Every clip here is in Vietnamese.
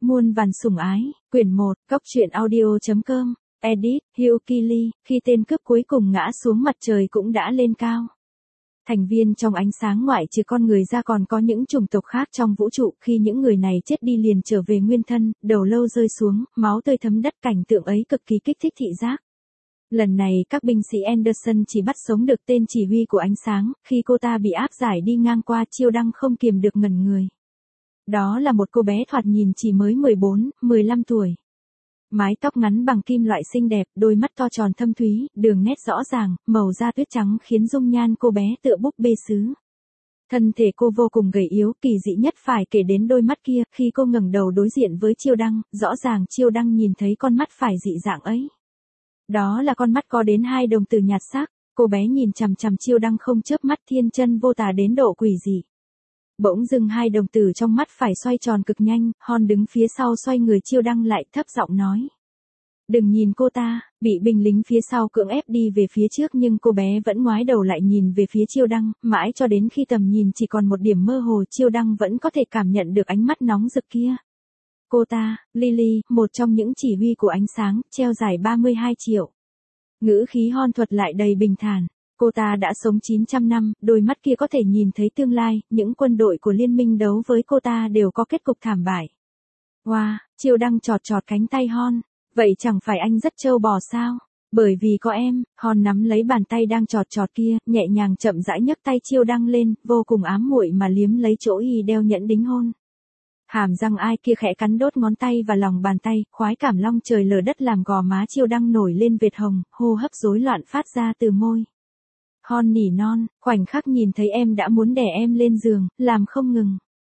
Muôn vàn sủng ái, quyển 1, Cốc truyện audio.com, edit, Hugh Keely, khi tên cướp cuối cùng ngã xuống mặt trời cũng đã lên cao. Thành viên trong ánh sáng ngoại trừ con người ra còn có những chủng tộc khác trong vũ trụ, khi những người này chết đi liền trở về nguyên thân, đầu lâu rơi xuống, máu tươi thấm đất, cảnh tượng ấy cực kỳ kích thích thị giác. Lần này các binh sĩ Anderson chỉ bắt sống được tên chỉ huy của ánh sáng, khi cô ta bị áp giải đi ngang qua Chiêu Đăng không kiềm được ngẩn người. Đó là một cô bé thoạt nhìn chỉ mới 14, 15 tuổi. Mái tóc ngắn bằng kim loại xinh đẹp, đôi mắt to tròn thâm thúy, đường nét rõ ràng, màu da tuyết trắng khiến dung nhan cô bé tựa búp bê sứ. Thân thể cô vô cùng gầy yếu, kỳ dị nhất phải kể đến đôi mắt kia, khi cô ngẩng đầu đối diện với Chiêu Đăng, rõ ràng Chiêu Đăng nhìn thấy con mắt phải dị dạng ấy. Đó là con mắt có đến 2 đồng tử nhạt sắc, cô bé nhìn chằm chằm Chiêu Đăng không chớp mắt, thiên chân vô tà đến độ quỷ dị. Bỗng dưng 2 đồng tử trong mắt phải xoay tròn cực nhanh, Hon đứng phía sau xoay người Chiêu Đăng lại, thấp giọng nói. Đừng nhìn cô ta, bị binh lính phía sau cưỡng ép đi về phía trước nhưng cô bé vẫn ngoái đầu lại nhìn về phía Chiêu Đăng, mãi cho đến khi tầm nhìn chỉ còn một điểm mơ hồ Chiêu Đăng vẫn có thể cảm nhận được ánh mắt nóng rực kia. Cô ta, Lily, một trong những chỉ huy của ánh sáng, treo giải 32 triệu. Ngữ khí Hon thuật lại đầy bình thản. Cô ta đã sống 900 năm, đôi mắt kia có thể nhìn thấy tương lai, những quân đội của liên minh đấu với cô ta đều có kết cục thảm bại. Wow, Chiêu Đăng chọt cánh tay Hon. Vậy chẳng phải anh rất trâu bò sao? Bởi vì có em, Hon nắm lấy bàn tay đang chọt kia, nhẹ nhàng chậm rãi nhấc tay Chiêu Đăng lên, vô cùng ám muội mà liếm lấy chỗ y đeo nhẫn đính hôn. Hàm răng ai kia khẽ cắn đốt ngón tay và lòng bàn tay, khoái cảm long trời lở đất làm gò má Chiêu Đăng nổi lên vệt hồng, hô hấp rối loạn phát ra từ môi. Hon nỉ non, khoảnh khắc nhìn thấy em đã muốn đè em lên giường, làm không ngừng.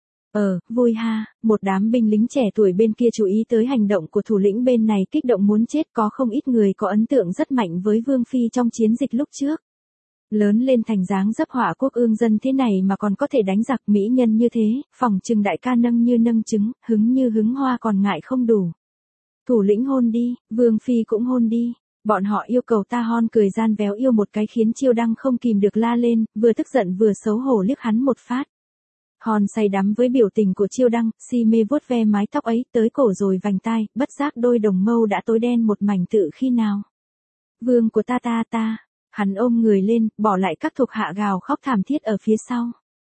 Vui ha, một đám binh lính trẻ tuổi bên kia chú ý tới hành động của thủ lĩnh bên này kích động muốn chết, có không ít người có ấn tượng rất mạnh với Vương Phi trong chiến dịch lúc trước. Lớn lên thành dáng dấp họa quốc ương dân thế này mà còn có thể đánh giặc mỹ nhân như thế, phỏng chừng đại ca nâng như nâng trứng, hứng như hứng hoa còn ngại không đủ. Thủ lĩnh hôn đi, Vương Phi cũng hôn đi. Bọn họ yêu cầu ta. Hon cười gian véo yêu một cái khiến Chiêu Đăng không kìm được la lên, vừa tức giận vừa xấu hổ liếc hắn một phát. Hon say đắm với biểu tình của Chiêu Đăng, si mê vuốt ve mái tóc ấy tới cổ rồi vành tai, bất giác đôi đồng mâu đã tối đen một mảnh tự khi nào. Vương của ta. Hắn ôm người lên, bỏ lại các thuộc hạ gào khóc thảm thiết ở phía sau.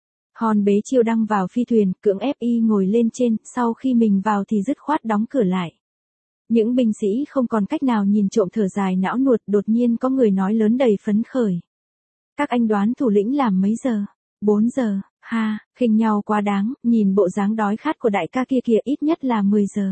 Hon bế Chiêu Đăng vào phi thuyền, cưỡng ép y ngồi lên trên, sau khi mình vào thì dứt khoát đóng cửa lại. Những binh sĩ không còn cách nào nhìn trộm thở dài não nuột, đột nhiên có người nói lớn đầy phấn khởi. Các anh đoán thủ lĩnh làm mấy giờ? 4 giờ, ha, khinh nhau quá đáng, nhìn bộ dáng đói khát của đại ca kia kìa, ít nhất là 10 giờ.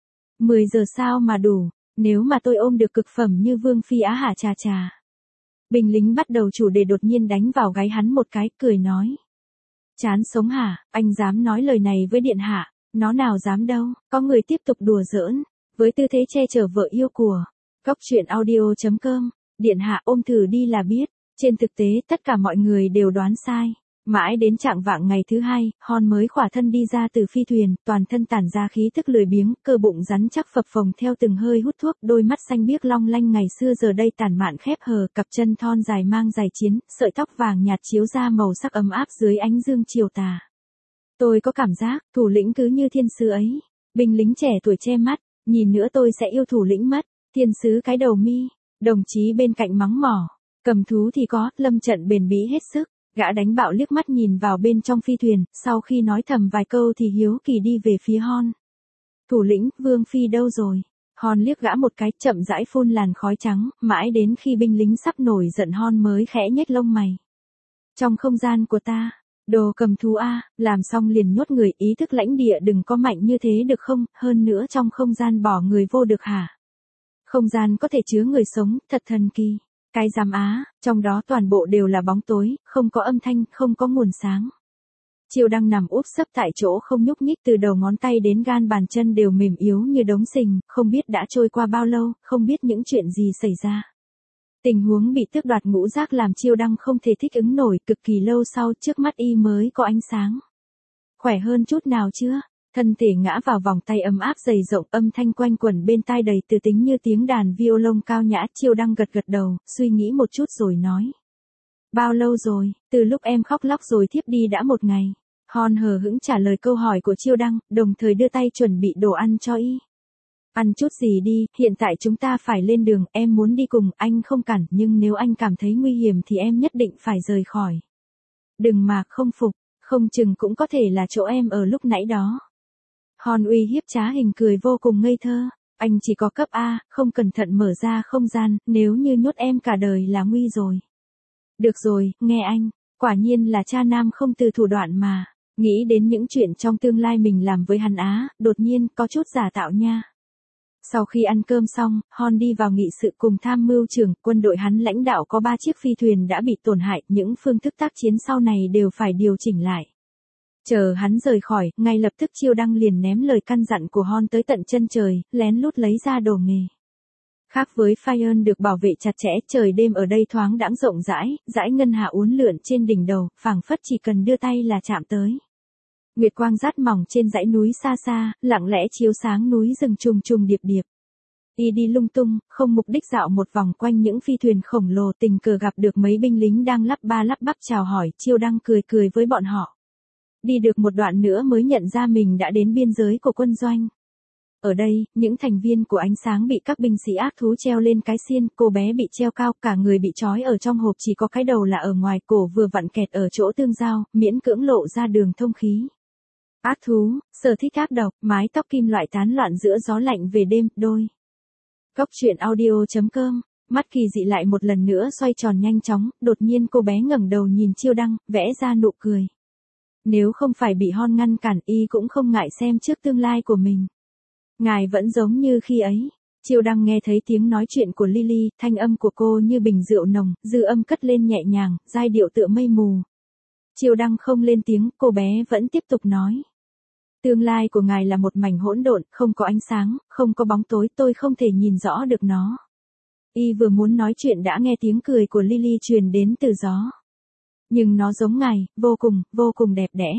10 giờ sao mà đủ, nếu mà tôi ôm được cực phẩm như Vương Phi á hả chà. Binh lính bắt đầu chủ đề đột nhiên đánh vào gáy hắn một cái, cười nói. Chán sống hả, anh dám nói lời này với điện hạ, nó nào dám đâu, có người tiếp tục đùa giỡn. Với tư thế che chở vợ yêu của Cốc truyện audio.com, điện hạ ôm thử đi là biết. Trên thực tế tất cả mọi người đều đoán sai. Mãi đến trạng vạng ngày thứ 2, Hon mới khỏa thân đi ra từ phi thuyền, toàn thân tản ra khí tức lười biếng, cơ bụng rắn chắc phập phồng theo từng hơi hút thuốc, đôi mắt xanh biếc long lanh ngày xưa giờ đây tản mạn khép hờ, cặp chân thon dài mang giày chiến, sợi tóc vàng nhạt chiếu ra màu sắc ấm áp dưới ánh dương chiều tà. Tôi có cảm giác, thủ lĩnh cứ như thiên sứ ấy. Binh lính trẻ tuổi che mắt. Nhìn nữa tôi sẽ yêu thủ lĩnh mất, thiên sứ cái đầu mi, đồng chí bên cạnh mắng mỏ, cầm thú thì có, lâm trận bền bỉ hết sức, gã đánh bạo liếc mắt nhìn vào bên trong phi thuyền, sau khi nói thầm vài câu thì hiếu kỳ đi về phía Hon. Thủ lĩnh, Vương Phi đâu rồi? Hon liếc gã một cái, chậm rãi phun làn khói trắng, mãi đến khi binh lính sắp nổi giận Hon mới khẽ nhếch lông mày. Trong không gian của ta. Đồ cầm thú a, làm xong liền nhốt người, ý thức lãnh địa đừng có mạnh như thế được không, hơn nữa trong không gian bỏ người vô được hả? Không gian có thể chứa người sống, thật thần kỳ. Cái giám á, trong đó toàn bộ đều là bóng tối, không có âm thanh, không có nguồn sáng. Chiêu Đăng nằm úp sấp tại chỗ không nhúc nhích, từ đầu ngón tay đến gan bàn chân đều mềm yếu như đống sình, không biết đã trôi qua bao lâu, không biết những chuyện gì xảy ra. Tình huống bị tước đoạt ngũ giác làm Chiêu Đăng không thể thích ứng nổi, cực kỳ lâu sau trước mắt y mới có ánh sáng. Khỏe hơn chút nào chưa? Thân thể ngã vào vòng tay ấm áp dày rộng, âm thanh quanh quẩn bên tai đầy từ tính như tiếng đàn violon cao nhã. Chiêu Đăng gật đầu, suy nghĩ một chút rồi nói. Bao lâu rồi, từ lúc em khóc lóc rồi thiếp đi đã 1 ngày. Hon hờ hững trả lời câu hỏi của Chiêu Đăng, đồng thời đưa tay chuẩn bị đồ ăn cho y. Ăn chút gì đi, hiện tại chúng ta phải lên đường, em muốn đi cùng, anh không cản, nhưng nếu anh cảm thấy nguy hiểm thì em nhất định phải rời khỏi. Đừng mà không phục, không chừng cũng có thể là chỗ em ở lúc nãy đó. Hon uy hiếp trá hình cười vô cùng ngây thơ, anh chỉ có cấp A, không cẩn thận mở ra không gian, nếu như nhốt em cả đời là nguy rồi. Được rồi, nghe anh, quả nhiên là cha nam không từ thủ đoạn mà. Nghĩ đến những chuyện trong tương lai mình làm với hắn á, đột nhiên có chút giả tạo nha. Sau khi ăn cơm xong, Hon đi vào nghị sự cùng tham mưu trưởng, quân đội hắn lãnh đạo có 3 chiếc phi thuyền đã bị tổn hại, những phương thức tác chiến sau này đều phải điều chỉnh lại. Chờ hắn rời khỏi, ngay lập tức Chiêu Đăng liền ném lời căn dặn của Hon tới tận chân trời, lén lút lấy ra đồ nghề. Khác với Fire được bảo vệ chặt chẽ, trời đêm ở đây thoáng đãng rộng rãi, dải ngân hà uốn lượn trên đỉnh đầu, phảng phất chỉ cần đưa tay là chạm tới. Nguyệt quang rát mỏng trên dãy núi xa xa, lặng lẽ chiếu sáng núi rừng trùng trùng điệp điệp. Y đi lung tung, không mục đích dạo một vòng quanh những phi thuyền khổng lồ, tình cờ gặp được mấy binh lính đang lắp ba lắp bắp chào hỏi, Chiêu Đăng cười cười với bọn họ. Đi được một đoạn nữa mới nhận ra mình đã đến biên giới của quân doanh. Ở đây, những thành viên của ánh sáng bị các binh sĩ ác thú treo lên cái xiên, cô bé bị treo cao, cả người bị trói ở trong hộp, chỉ có cái đầu là ở ngoài, cổ vừa vặn kẹt ở chỗ tương giao, miễn cưỡng lộ ra đường thông khí. Ác thú, sở thích ác độc, mái tóc kim loại tán loạn giữa gió lạnh về đêm, đôi. Góc truyện audio.com, mắt Kỳ Dị lại một lần nữa xoay tròn nhanh chóng, đột nhiên cô bé ngẩng đầu nhìn Chiêu Đăng, vẽ ra nụ cười. Nếu không phải bị Hon ngăn cản, y cũng không ngại xem trước tương lai của mình. Ngài vẫn giống như khi ấy. Chiêu Đăng nghe thấy tiếng nói chuyện của Lily, thanh âm của cô như bình rượu nồng, dư âm cất lên nhẹ nhàng, giai điệu tựa mây mù. Chiêu Đăng không lên tiếng, cô bé vẫn tiếp tục nói. Tương lai của ngài là một mảnh hỗn độn, không có ánh sáng, không có bóng tối, tôi không thể nhìn rõ được nó. Y vừa muốn nói chuyện đã nghe tiếng cười của Lily truyền đến từ gió. Nhưng nó giống ngài, vô cùng đẹp đẽ.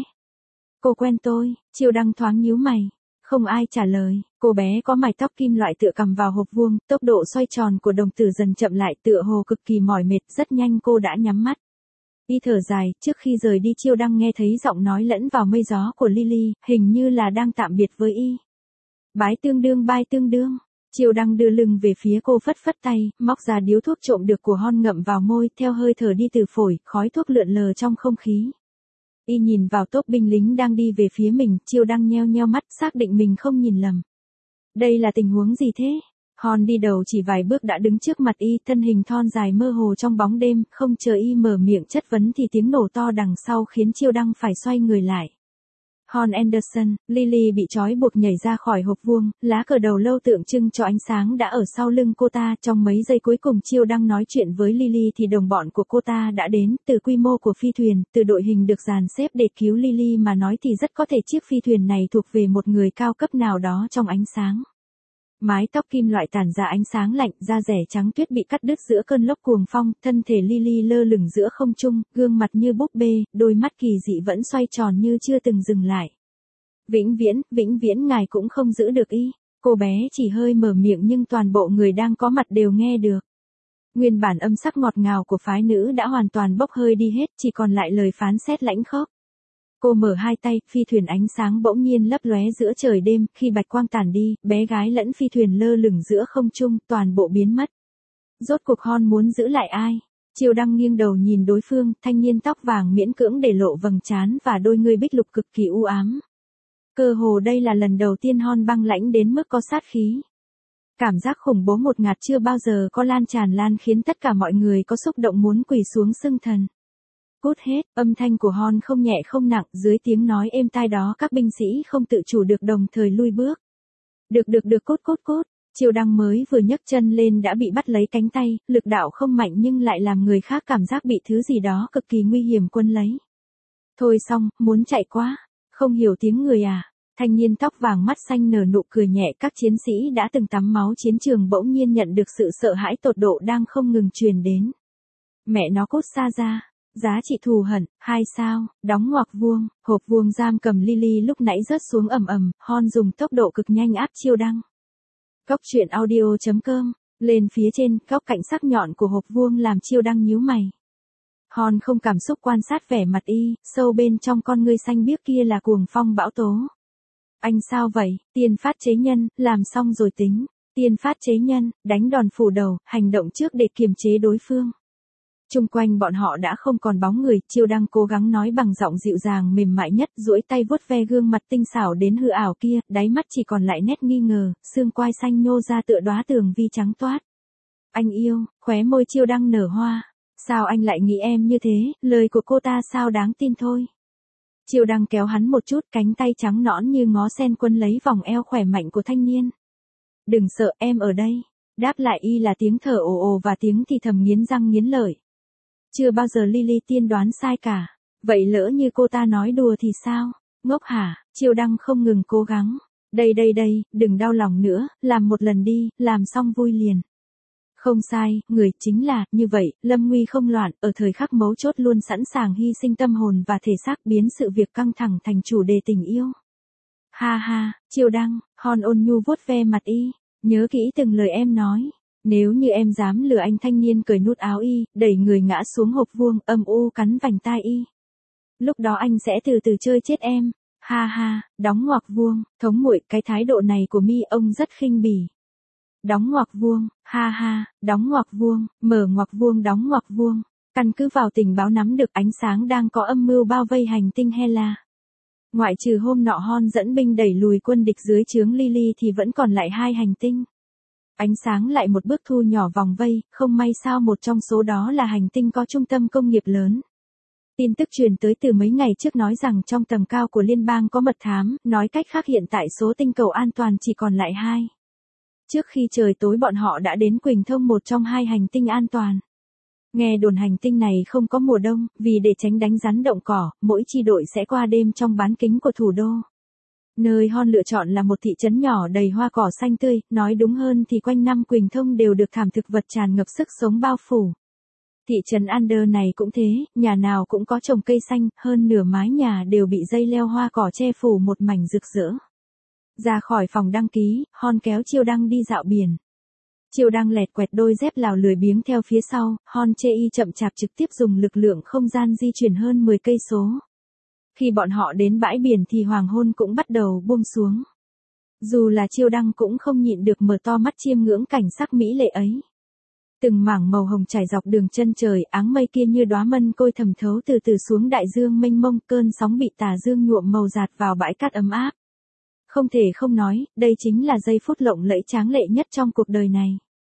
Cô quen tôi, Chiêu Đăng thoáng nhíu mày. Không ai trả lời, cô bé có mái tóc kim loại tựa cầm vào hộp vuông, tốc độ xoay tròn của đồng tử dần chậm lại, tựa hồ cực kỳ mỏi mệt, rất nhanh cô đã nhắm mắt. Y thở dài, trước khi rời đi Chiêu Đăng nghe thấy giọng nói lẫn vào mây gió của Lily, hình như là đang tạm biệt với y. Bái tương đương. Chiêu Đăng đưa lưng về phía cô, phất phất tay, móc ra điếu thuốc trộm được của Hon ngậm vào môi, theo hơi thở đi từ phổi, khói thuốc lượn lờ trong không khí. Y nhìn vào tốp binh lính đang đi về phía mình, Chiêu Đăng nheo nheo mắt, xác định mình không nhìn lầm. Đây là tình huống gì thế? Hon đi đầu chỉ vài bước đã đứng trước mặt y, thân hình thon dài mơ hồ trong bóng đêm, không chờ y mở miệng chất vấn thì tiếng nổ to đằng sau khiến Chiêu Đăng phải xoay người lại. Hon Anderson, Lily bị trói buộc nhảy ra khỏi hộp vuông, lá cờ đầu lâu tượng trưng cho ánh sáng đã ở sau lưng cô ta. Trong mấy giây cuối cùng Chiêu Đăng nói chuyện với Lily thì đồng bọn của cô ta đã đến, từ quy mô của phi thuyền, từ đội hình được dàn xếp để cứu Lily mà nói thì rất có thể chiếc phi thuyền này thuộc về một người cao cấp nào đó trong ánh sáng. Mái tóc kim loại tản ra ánh sáng lạnh, da rẻ trắng tuyết bị cắt đứt giữa cơn lốc cuồng phong, thân thể Lily lơ lửng giữa không trung, gương mặt như búp bê, đôi mắt kỳ dị vẫn xoay tròn như chưa từng dừng lại. Vĩnh viễn ngài cũng không giữ được y. Cô bé chỉ hơi mở miệng nhưng toàn bộ người đang có mặt đều nghe được. Nguyên bản âm sắc ngọt ngào của phái nữ đã hoàn toàn bốc hơi đi hết, chỉ còn lại lời phán xét lãnh khốc. Cô mở hai tay, phi thuyền ánh sáng bỗng nhiên lấp lóe giữa trời đêm, khi bạch quang tàn đi, bé gái lẫn phi thuyền lơ lửng giữa không trung, toàn bộ biến mất. Rốt cuộc Hon muốn giữ lại ai? Chiêu Đăng nghiêng đầu nhìn đối phương, thanh niên tóc vàng miễn cưỡng để lộ vầng trán và đôi ngươi bích lục cực kỳ u ám. Cơ hồ đây là lần đầu tiên Hon băng lãnh đến mức có sát khí. Cảm giác khủng bố ngột ngạt chưa bao giờ có lan tràn khiến tất cả mọi người có xúc động muốn quỳ xuống xưng thần. Cút hết, âm thanh của Hon không nhẹ không nặng, dưới tiếng nói êm tai đó các binh sĩ không tự chủ được đồng thời lui bước. Được cút. Chiêu Đăng mới vừa nhấc chân lên đã bị bắt lấy cánh tay, lực đạo không mạnh nhưng lại làm người khác cảm giác bị thứ gì đó cực kỳ nguy hiểm quấn lấy. Thôi xong, muốn chạy quá, không hiểu tiếng người à? Thanh niên tóc vàng mắt xanh nở nụ cười nhẹ, các chiến sĩ đã từng tắm máu chiến trường bỗng nhiên nhận được sự sợ hãi tột độ đang không ngừng truyền đến. Mẹ nó cút xa ra. Giá trị thù hận, 2 sao, đóng ngoặc vuông, hộp vuông giam cầm Lily lúc nãy rớt xuống ầm, Hon dùng tốc độ cực nhanh áp Chiêu Đăng. Góc truyện audio.com, lên phía trên, góc cạnh sắc nhọn của hộp vuông làm Chiêu Đăng nhíu mày. Hon không cảm xúc quan sát vẻ mặt y, sâu bên trong con ngươi xanh biếc kia là cuồng phong bão tố. Anh sao vậy, tiên phát chế nhân, làm xong rồi tính. Tiên phát chế nhân, đánh đòn phủ đầu, hành động trước để kiềm chế đối phương. Chung quanh bọn họ đã không còn bóng người, Chiêu Đăng cố gắng nói bằng giọng dịu dàng mềm mại nhất, duỗi tay vuốt ve gương mặt tinh xảo đến hư ảo kia, đáy mắt chỉ còn lại nét nghi ngờ, xương quai xanh nhô ra tựa đóa tường vi trắng toát. Anh yêu, khóe môi Chiêu Đăng nở hoa. Sao anh lại nghĩ em như thế, lời của cô ta sao đáng tin thôi. Chiêu Đăng kéo hắn một chút, cánh tay trắng nõn như ngó sen quấn lấy vòng eo khỏe mạnh của thanh niên. Đừng sợ, em ở đây. Đáp lại y là tiếng thở ồ ồ và tiếng thì thầm nghiến răng nghiến lợi. Chưa bao giờ Lily tiên đoán sai cả. Vậy lỡ như cô ta nói đùa thì sao? Ngốc hả? Chiêu Đăng không ngừng cố gắng. Đây, đừng đau lòng nữa, làm một lần đi, làm xong vui liền. Không sai, người chính là, như vậy, lâm nguy không loạn, ở thời khắc mấu chốt luôn sẵn sàng hy sinh tâm hồn và thể xác biến sự việc căng thẳng thành chủ đề tình yêu. Ha ha, Chiêu Đăng, Hon ôn nhu vuốt ve mặt y, nhớ kỹ từng lời em nói. Nếu như em dám lừa anh, thanh niên cởi nút áo y, đẩy người ngã xuống hộp vuông, âm u cắn vành tai y. Lúc đó anh sẽ từ từ chơi chết em. Ha ha, đóng ngoặc vuông, thống muội, cái thái độ này của mi ông rất khinh bỉ. Đóng ngoặc vuông, ha ha, đóng ngoặc vuông, mở ngoặc vuông, đóng ngoặc vuông. Căn cứ vào tình báo nắm được, ánh sáng đang có âm mưu bao vây hành tinh Hela. Ngoại trừ hôm nọ Hon dẫn binh đẩy lùi quân địch dưới trướng Lily thì vẫn còn lại 2 hành tinh. Ánh sáng lại một bước thu nhỏ vòng vây, không may sao một trong số đó là hành tinh có trung tâm công nghiệp lớn. Tin tức truyền tới từ mấy ngày trước nói rằng trong tầm cao của liên bang có mật thám, nói cách khác hiện tại số tinh cầu an toàn chỉ còn lại 2. Trước khi trời tối bọn họ đã đến Quỳnh Thông, một trong 2 hành tinh an toàn. Nghe đồn hành tinh này không có mùa đông, vì để tránh đánh rắn động cỏ, mỗi chi đội sẽ qua đêm trong bán kính của thủ đô. Nơi Hon lựa chọn là một thị trấn nhỏ đầy hoa cỏ xanh tươi, nói đúng hơn thì quanh năm Quỳnh Thông đều được thảm thực vật tràn ngập sức sống bao phủ. Thị trấn Under này cũng thế, nhà nào cũng có trồng cây xanh, hơn nửa mái nhà đều bị dây leo hoa cỏ che phủ một mảnh rực rỡ. Ra khỏi phòng đăng ký, Hon kéo Chiêu Đăng đi dạo biển. Chiêu Đăng lẹt quẹt đôi dép lào lười biếng theo phía sau, Hon chê y chậm chạp trực tiếp dùng lực lượng không gian di chuyển hơn 10 cây số. Khi bọn họ đến bãi biển thì hoàng hôn cũng bắt đầu buông xuống. Dù là Chiêu Đăng cũng không nhịn được mở to mắt chiêm ngưỡng cảnh sắc mỹ lệ ấy. Từng mảng màu hồng trải dọc đường chân trời, áng mây kia như đóa mân côi thầm thấu từ từ xuống đại dương mênh mông, cơn sóng bị tà dương nhuộm màu dạt vào bãi cát ấm áp. Không thể không nói, đây chính là giây phút lộng lẫy tráng lệ nhất trong cuộc đời này.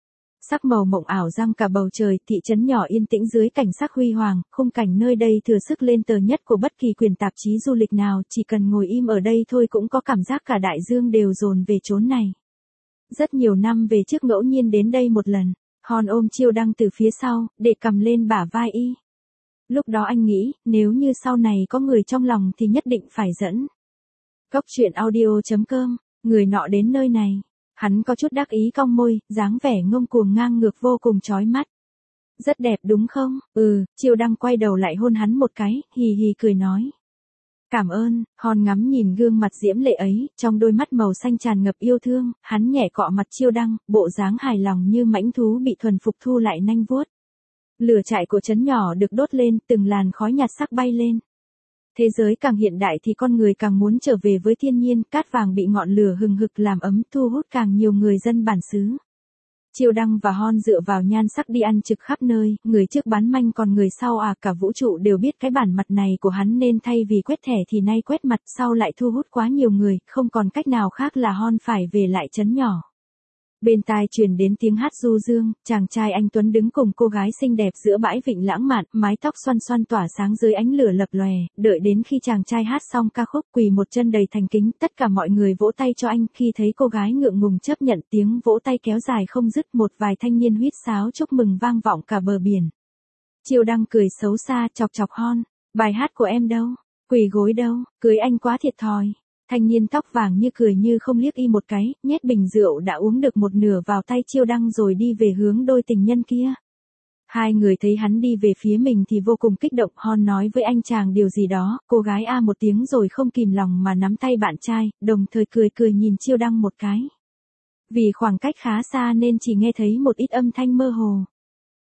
Sắc màu mộng ảo giăng cả bầu trời, thị trấn nhỏ yên tĩnh dưới cảnh sắc huy hoàng, khung cảnh nơi đây thừa sức lên tờ nhất của bất kỳ quyển tạp chí du lịch nào, chỉ cần ngồi im ở đây thôi cũng có cảm giác cả đại dương đều dồn về chốn này. Rất nhiều năm về trước ngẫu nhiên đến đây một lần, Hon ôm Chiêu Đăng từ phía sau, để cầm lên bả vai y. Lúc đó anh nghĩ, nếu như sau này có người trong lòng thì nhất định phải dẫn. Góc truyện audio.com, người nọ đến nơi này. Hắn có chút đắc ý cong môi, dáng vẻ ngông cuồng ngang ngược vô cùng chói mắt. Rất đẹp đúng không? Chiêu Đăng quay đầu lại hôn hắn một cái, hì hì cười nói. Cảm ơn. Hon ngắm nhìn gương mặt diễm lệ ấy, trong đôi mắt màu xanh tràn ngập yêu thương, hắn nhẹ cọ mặt Chiêu Đăng, bộ dáng hài lòng như mãnh thú bị thuần phục thu lại nanh vuốt. Lửa trại của trấn nhỏ được đốt lên, từng làn khói nhạt sắc bay lên. Thế giới càng hiện đại thì con người càng muốn trở về với thiên nhiên, cát vàng bị ngọn lửa hừng hực làm ấm, thu hút càng nhiều người dân bản xứ. Chiêu Đăng và Hon dựa vào nhan sắc đi ăn trực khắp nơi, người trước bán manh còn người sau cả vũ trụ đều biết cái bản mặt này của hắn nên thay vì quét thẻ thì nay quét mặt, sau lại thu hút quá nhiều người, không còn cách nào khác là Hon phải về lại trấn nhỏ. Bên tai truyền đến tiếng hát du dương, chàng trai anh tuấn đứng cùng cô gái xinh đẹp giữa bãi vịnh lãng mạn, mái tóc xoăn xoăn tỏa sáng dưới ánh lửa lập lòe, đợi đến khi chàng trai hát xong ca khúc, quỳ một chân đầy thành kính, tất cả mọi người vỗ tay cho anh, khi thấy cô gái ngượng ngùng chấp nhận, tiếng vỗ tay kéo dài không dứt, một vài thanh niên huýt sáo chúc mừng vang vọng cả bờ biển. Chiêu Đăng cười xấu xa, chọc chọc Hon, bài hát của em đâu, quỳ gối đâu, cưới anh quá thiệt thòi. Thanh niên tóc vàng như cười như không liếc y một cái, nhét bình rượu đã uống được một nửa vào tay Chiêu Đăng rồi đi về hướng đôi tình nhân kia. Hai người thấy hắn đi về phía mình thì vô cùng kích động, Hon nói với anh chàng điều gì đó, cô gái một tiếng rồi không kìm lòng mà nắm tay bạn trai, đồng thời cười cười nhìn Chiêu Đăng một cái. Vì khoảng cách khá xa nên chỉ nghe thấy một ít âm thanh mơ hồ.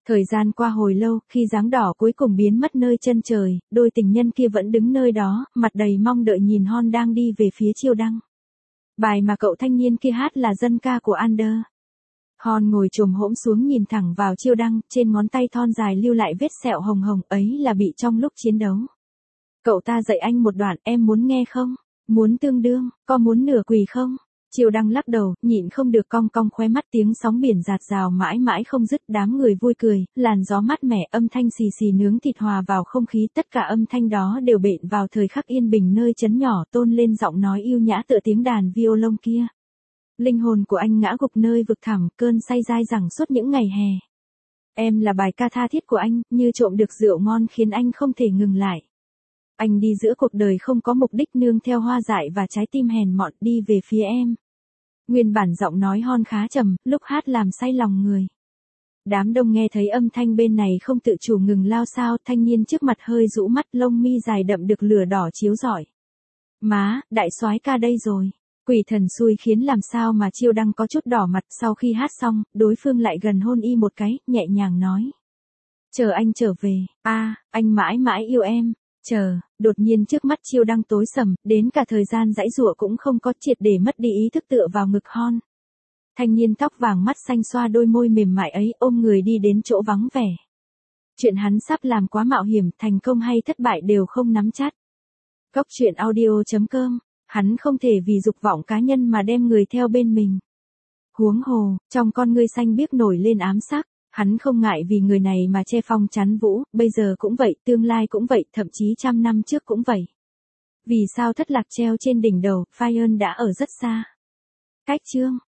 Thời gian qua hồi lâu, khi dáng đỏ cuối cùng biến mất nơi chân trời, đôi tình nhân kia vẫn đứng nơi đó, mặt đầy mong đợi nhìn Hon đang đi về phía Chiêu Đăng. Bài mà cậu thanh niên kia hát là dân ca của Under. Hon ngồi chồm hổm xuống nhìn thẳng vào Chiêu Đăng, trên ngón tay thon dài lưu lại vết sẹo hồng hồng, ấy là bị trong lúc chiến đấu. Cậu ta dạy anh một đoạn, em muốn nghe không? Muốn tương đương, có muốn nửa quỳ không? Chiêu Đăng lắc đầu, nhịn không được cong cong khóe mắt, tiếng sóng biển dạt dào mãi mãi không dứt, đám người vui cười, làn gió mát mẻ, âm thanh xì xì nướng thịt hòa vào không khí, tất cả âm thanh đó đều bện vào thời khắc yên bình nơi trấn nhỏ, tôn lên giọng nói yêu nhã tựa tiếng đàn violon kia. Linh hồn của anh ngã gục nơi vực thẳm, cơn say dai dẳng suốt những ngày hè. Em là bài ca tha thiết của anh, như trộm được rượu ngon khiến anh không thể ngừng lại. Anh đi giữa cuộc đời không có mục đích, nương theo hoa dại và trái tim hèn mọn, đi về phía em. Nguyên bản giọng nói Hon khá trầm, lúc hát làm say lòng người. Đám đông nghe thấy âm thanh bên này không tự chủ ngừng lao xao, thanh niên trước mặt hơi rũ mắt, lông mi dài đậm được lửa đỏ chiếu rọi. Má, đại soái ca đây rồi. Quỷ thần xui khiến làm sao mà Chiêu Đăng có chút đỏ mặt, sau khi hát xong, đối phương lại gần hôn y một cái, nhẹ nhàng nói. Chờ anh trở về, anh mãi mãi yêu em. Chờ, đột nhiên trước mắt Chiêu Đăng tối sầm, đến cả thời gian giãy giụa cũng không có, triệt để mất đi ý thức tựa vào ngực Hon. Thanh niên tóc vàng mắt xanh xoa đôi môi mềm mại ấy, ôm người đi đến chỗ vắng vẻ. Chuyện hắn sắp làm quá mạo hiểm, thành công hay thất bại đều không nắm chắc. Góc truyện audio.com, hắn không thể vì dục vọng cá nhân mà đem người theo bên mình. Huống hồ, trong con ngươi xanh biếc nổi lên ám sắc. Hắn không ngại vì người này mà che phong chắn vũ, bây giờ cũng vậy, tương lai cũng vậy, thậm chí 100 năm trước cũng vậy. Vì sao thất lạc treo trên đỉnh đầu, Fire đã ở rất xa. Cách chương